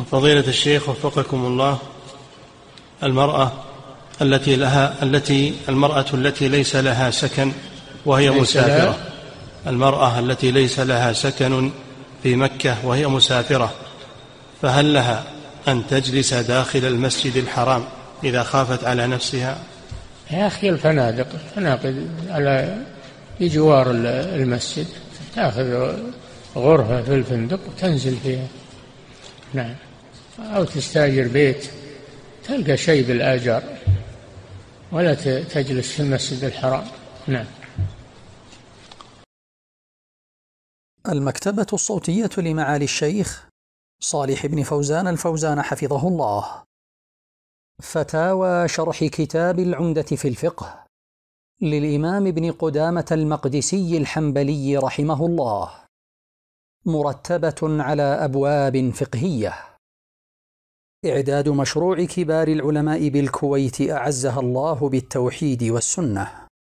فضيلة الشيخ وفقكم الله، المرأة التي ليس لها سكن وهي مسافرة، المرأة التي ليس لها سكن في مكة وهي مسافرة، فهل لها أن تجلس داخل المسجد الحرام إذا خافت على نفسها؟ يا أخي الفنادق على بجوار المسجد، تأخذ غرفة في الفندق وتنزل فيها، نعم، أو تستأجر بيت تلقى شيء بالآجار، ولا تجلس في المسجد الحرام. نعم. المكتبة الصوتية لمعالي الشيخ صالح بن فوزان الفوزان حفظه الله. فتاوى شرح كتاب العمدة في الفقه للإمام ابن قدامة المقدسي الحنبلي رحمه الله، مرتبة على أبواب فقهية. إعداد مشروع كبار العلماء بالكويت أعزها الله بالتوحيد والسنة.